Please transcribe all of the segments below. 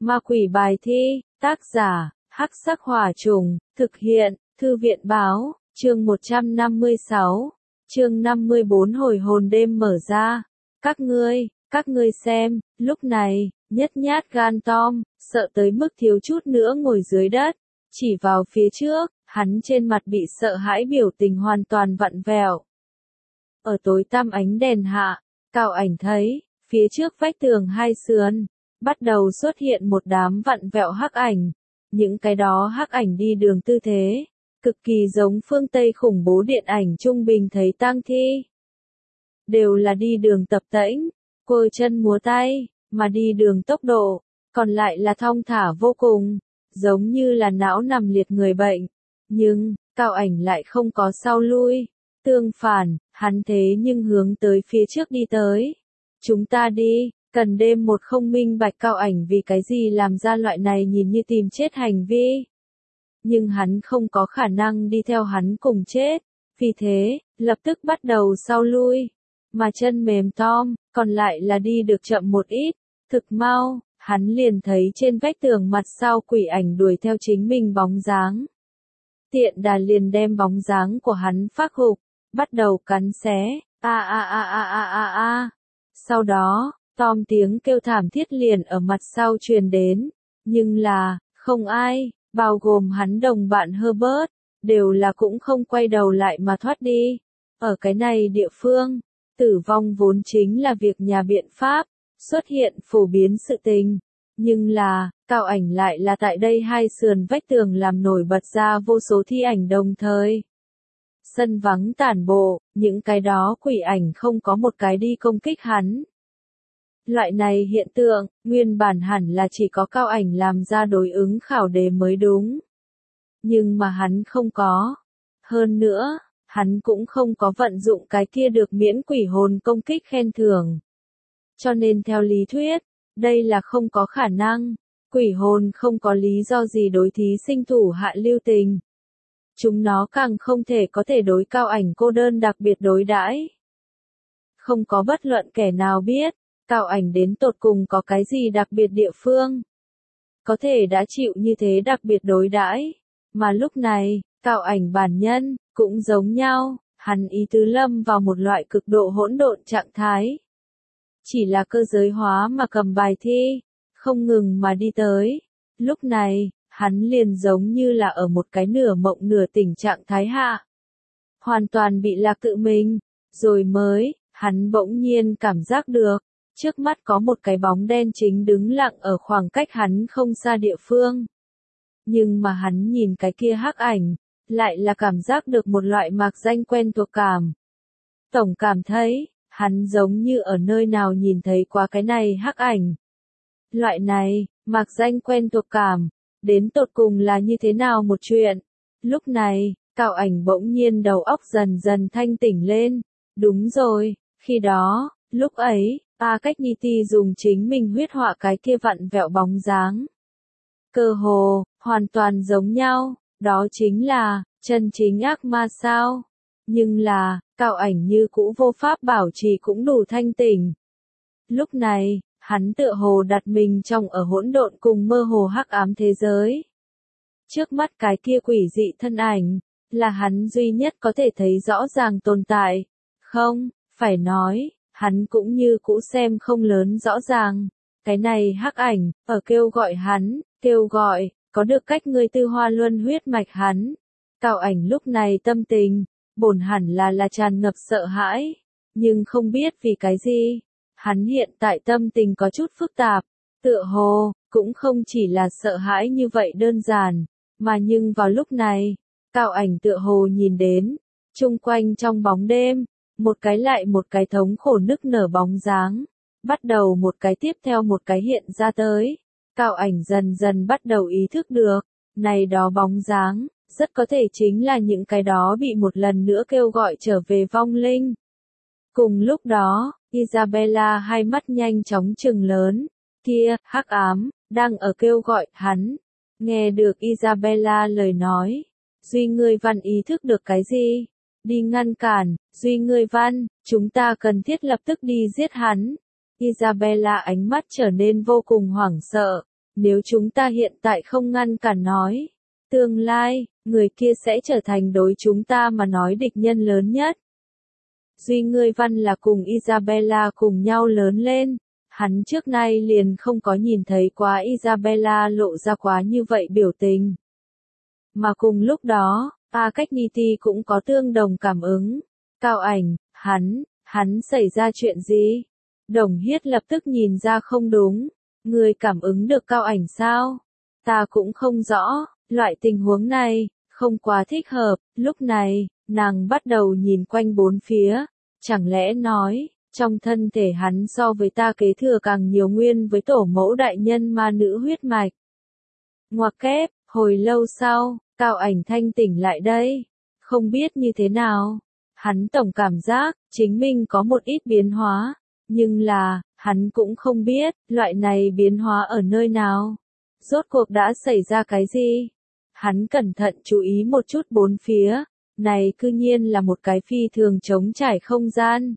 Ma quỷ bài thi, tác giả, Hắc Sắc Hỏa Trùng, thực hiện, Thư viện báo, chương 156, chương 54 hồi hồn đêm mở ra. Các ngươi xem, lúc này, nhất nhát gan Tom, sợ tới mức thiếu chút nữa ngồi dưới đất, chỉ vào phía trước, hắn trên mặt bị sợ hãi biểu tình hoàn toàn vặn vẹo. Ở tối tăm ánh đèn hạ, Cao Ảnh thấy, phía trước vách tường hai sườn, bắt đầu xuất hiện một đám vặn vẹo hắc ảnh. Những cái đó hắc ảnh đi đường tư thế, cực kỳ giống phương Tây khủng bố điện ảnh trung bình thấy tang thi. Đều là đi đường tập tễnh, quơ chân múa tay, mà đi đường tốc độ, còn lại là thong thả vô cùng, giống như là não nằm liệt người bệnh. Nhưng, Cao Ảnh lại không có sau lui, tương phản, hắn thế nhưng hướng tới phía trước đi tới. Chúng ta đi, cần đêm một không minh bạch Cao Ảnh vì cái gì làm ra loại này nhìn như tìm chết hành vi. Nhưng hắn không có khả năng đi theo hắn cùng chết, vì thế, lập tức bắt đầu sau lui. Mà chân mềm Tom, còn lại là đi được chậm một ít, thực mau, hắn liền thấy trên vách tường mặt sau quỷ ảnh đuổi theo chính mình bóng dáng. Tiện đà liền đem bóng dáng của hắn phác hục, bắt đầu cắn xé, a. Sau đó, Tom tiếng kêu thảm thiết liền ở mặt sau truyền đến, nhưng là, không ai, bao gồm hắn đồng bạn Herbert, đều là cũng không quay đầu lại mà thoát đi. Ở cái này địa phương, tử vong vốn chính là việc nhà biện pháp, xuất hiện phổ biến sự tình. Nhưng là, Cao Ảnh lại là tại đây hai sườn vách tường làm nổi bật ra vô số thi ảnh đồng thời. Sân vắng tản bộ, những cái đó quỷ ảnh không có một cái đi công kích hắn. Loại này hiện tượng, nguyên bản hẳn là chỉ có Cao Ảnh làm ra đối ứng khảo đề mới đúng. Nhưng mà hắn không có. Hơn nữa, hắn cũng không có vận dụng cái kia được miễn quỷ hồn công kích khen thưởng. Cho nên theo lý thuyết, đây là không có khả năng. Quỷ hồn không có lý do gì đối thí sinh thủ hạ lưu tình. Chúng nó càng không thể có thể đối Cao Ảnh cô đơn đặc biệt đối đãi. Không có bất luận kẻ nào biết, Cao Ảnh đến tột cùng có cái gì đặc biệt địa phương. Có thể đã chịu như thế đặc biệt đối đãi. Mà lúc này, Cao Ảnh bản nhân, cũng giống nhau, hắn ý tứ lâm vào một loại cực độ hỗn độn trạng thái. Chỉ là cơ giới hóa mà cầm bài thi, không ngừng mà đi tới. Lúc này, hắn liền giống như là ở một cái nửa mộng nửa tỉnh trạng thái hạ. Hoàn toàn bị lạc tự mình, rồi mới, hắn bỗng nhiên cảm giác được, trước mắt có một cái bóng đen chính đứng lặng ở khoảng cách hắn không xa địa phương. Nhưng mà hắn nhìn cái kia hắc ảnh, lại là cảm giác được một loại mạc danh quen thuộc cảm. Tổng cảm thấy, hắn giống như ở nơi nào nhìn thấy qua cái này hắc ảnh. Loại này, mạc danh quen thuộc cảm, đến tột cùng là như thế nào một chuyện. Lúc này, Cao Ảnh bỗng nhiên đầu óc dần dần thanh tỉnh lên. Đúng rồi, khi đó, lúc ấy, Agniti dùng chính mình huyết họa cái kia vặn vẹo bóng dáng. Cơ hồ, hoàn toàn giống nhau, đó chính là, chân chính ác ma sao. Nhưng là, Cao Ảnh như cũ vô pháp bảo trì cũng đủ thanh tỉnh. Lúc này, hắn tựa hồ đặt mình trong ở hỗn độn cùng mơ hồ hắc ám thế giới. Trước mắt cái kia quỷ dị thân ảnh, là hắn duy nhất có thể thấy rõ ràng tồn tại. Không, phải nói, hắn cũng như cũ xem không lớn rõ ràng. Cái này hắc ảnh, ở kêu gọi hắn, kêu gọi, có được cách ngươi tư hoa luân huyết mạch hắn. Cao Ảnh lúc này tâm tình, bổn hẳn là tràn ngập sợ hãi, nhưng không biết vì cái gì. Hắn hiện tại tâm tình có chút phức tạp, tựa hồ, cũng không chỉ là sợ hãi như vậy đơn giản, mà nhưng vào lúc này, Cao Ảnh tựa hồ nhìn đến, chung quanh trong bóng đêm, một cái lại một cái thống khổ nức nở bóng dáng, bắt đầu một cái tiếp theo một cái hiện ra tới. Cao Ảnh dần dần bắt đầu ý thức được, này đó bóng dáng, rất có thể chính là những cái đó bị một lần nữa kêu gọi trở về vong linh. Cùng lúc đó, Isabella hai mắt nhanh chóng trừng lớn, kia, hắc ám, đang ở kêu gọi hắn. Nghe được Isabella lời nói, Duy Ngươi Văn ý thức được cái gì? Đi ngăn cản, Duy Ngươi Văn, chúng ta cần thiết lập tức đi giết hắn. Isabella ánh mắt trở nên vô cùng hoảng sợ, nếu chúng ta hiện tại không ngăn cản nói, tương lai, người kia sẽ trở thành đối chúng ta mà nói địch nhân lớn nhất. Duy ngươi Văn là cùng Isabella cùng nhau lớn lên, hắn trước nay liền không có nhìn thấy quá Isabella lộ ra quá như vậy biểu tình. Mà cùng lúc đó, Agniti cũng có tương đồng cảm ứng. Cao Ảnh, hắn xảy ra chuyện gì? Đồng Hiết lập tức nhìn ra không đúng. Người cảm ứng được Cao Ảnh sao? Ta cũng không rõ, loại tình huống này, không quá thích hợp. Lúc này, nàng bắt đầu nhìn quanh bốn phía. Chẳng lẽ nói, trong thân thể hắn so với ta kế thừa càng nhiều nguyên với tổ mẫu đại nhân ma nữ huyết mạch. Ngoặc kép, hồi lâu sau, Cao Ảnh thanh tỉnh lại đây. Không biết như thế nào. Hắn tổng cảm giác, chính mình có một ít biến hóa. Nhưng là, hắn cũng không biết, loại này biến hóa ở nơi nào. Rốt cuộc đã xảy ra cái gì? Hắn cẩn thận chú ý một chút bốn phía. Này cư nhiên là một cái phi thường trống trải không gian.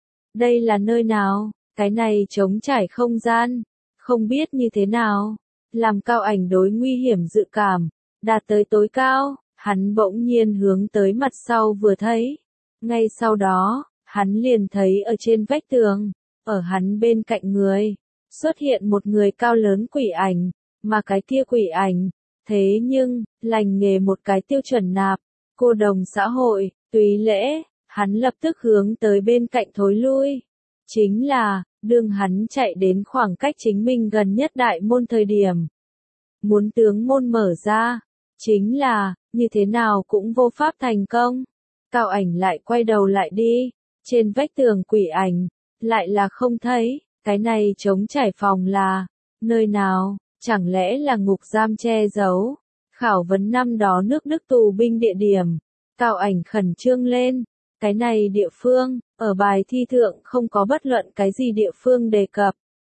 Đây là nơi nào? Cái này trống trải không gian. Không biết như thế nào. Làm Cao Ảnh đối nguy hiểm dự cảm. Đạt tới tối cao, hắn bỗng nhiên hướng tới mặt sau vừa thấy. Ngay sau đó, hắn liền thấy ở trên vách tường, ở hắn bên cạnh người, xuất hiện một người cao lớn quỷ ảnh, mà cái kia quỷ ảnh, thế nhưng, lành nghề một cái tiêu chuẩn nạp, cô đồng xã hội, tùy lễ, hắn lập tức hướng tới bên cạnh thối lui. Chính là, đương hắn chạy đến khoảng cách chính mình gần nhất đại môn thời điểm. Muốn tướng môn mở ra, chính là, như thế nào cũng vô pháp thành công. Cao Ảnh lại quay đầu lại đi, trên vách tường quỷ ảnh, lại là không thấy, cái này trống trải phòng là, nơi nào, chẳng lẽ là ngục giam che giấu, khảo vấn năm đó nước Đức tù binh địa điểm. Cao Ảnh khẩn trương lên, cái này địa phương, ở bài thi thượng không có bất luận cái gì địa phương đề cập.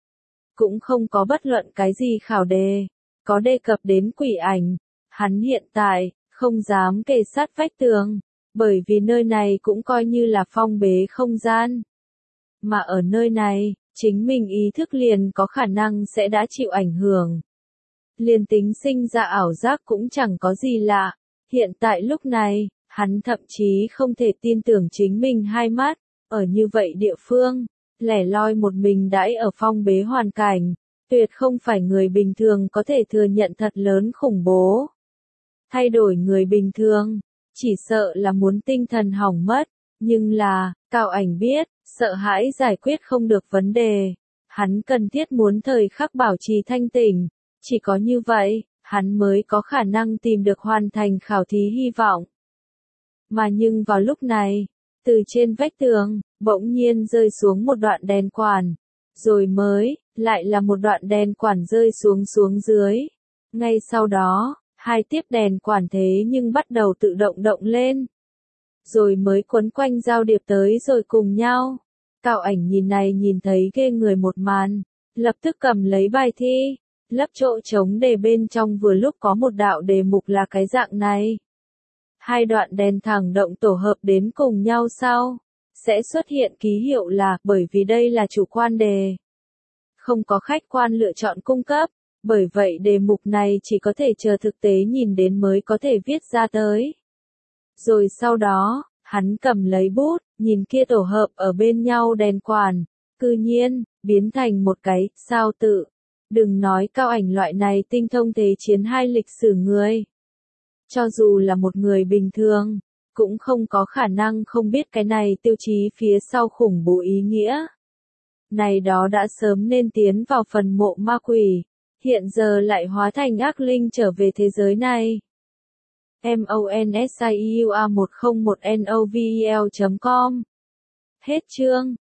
Cũng không có bất luận cái gì khảo đề, có đề cập đến quỷ ảnh. Hắn hiện tại, không dám kề sát vách tường, bởi vì nơi này cũng coi như là phong bế không gian. Mà ở nơi này, chính mình ý thức liền có khả năng sẽ đã chịu ảnh hưởng. Liền tính sinh ra ảo giác cũng chẳng có gì lạ. Hiện tại lúc này, hắn thậm chí không thể tin tưởng chính mình hai mắt, ở như vậy địa phương, lẻ loi một mình đãi ở phong bế hoàn cảnh, tuyệt không phải người bình thường có thể thừa nhận thật lớn khủng bố. Thay đổi người bình thường, chỉ sợ là muốn tinh thần hỏng mất, nhưng là, Cao Ảnh biết, sợ hãi giải quyết không được vấn đề. Hắn cần thiết muốn thời khắc bảo trì thanh tỉnh, chỉ có như vậy, hắn mới có khả năng tìm được hoàn thành khảo thí hy vọng. Mà nhưng vào lúc này, từ trên vách tường, bỗng nhiên rơi xuống một đoạn đèn quản, rồi mới, lại là một đoạn đèn quản rơi xuống dưới. Ngay sau đó, hai tiếp đèn quản thế nhưng bắt đầu tự động động lên. Rồi mới quấn quanh giao điệp tới rồi cùng nhau. Cao Ảnh nhìn này nhìn thấy ghê người một màn, lập tức cầm lấy bài thi, lấp chỗ trống đề bên trong vừa lúc có một đạo đề mục là cái dạng này. Hai đoạn đèn thẳng động tổ hợp đến cùng nhau sau, sẽ xuất hiện ký hiệu là bởi vì đây là chủ quan đề. Không có khách quan lựa chọn cung cấp, bởi vậy đề mục này chỉ có thể chờ thực tế nhìn đến mới có thể viết ra tới. Rồi sau đó, hắn cầm lấy bút, nhìn kia tổ hợp ở bên nhau đèn quản, cư nhiên, biến thành một cái sao tự. Đừng nói Cao Ảnh loại này tinh thông thế chiến hai lịch sử người. Cho dù là một người bình thường, cũng không có khả năng không biết cái này tiêu chí phía sau khủng bố ý nghĩa. Này đó đã sớm nên tiến vào phần mộ ma quỷ, hiện giờ lại hóa thành ác linh trở về thế giới này. MONSIUA101NOVEL.com Hết chương.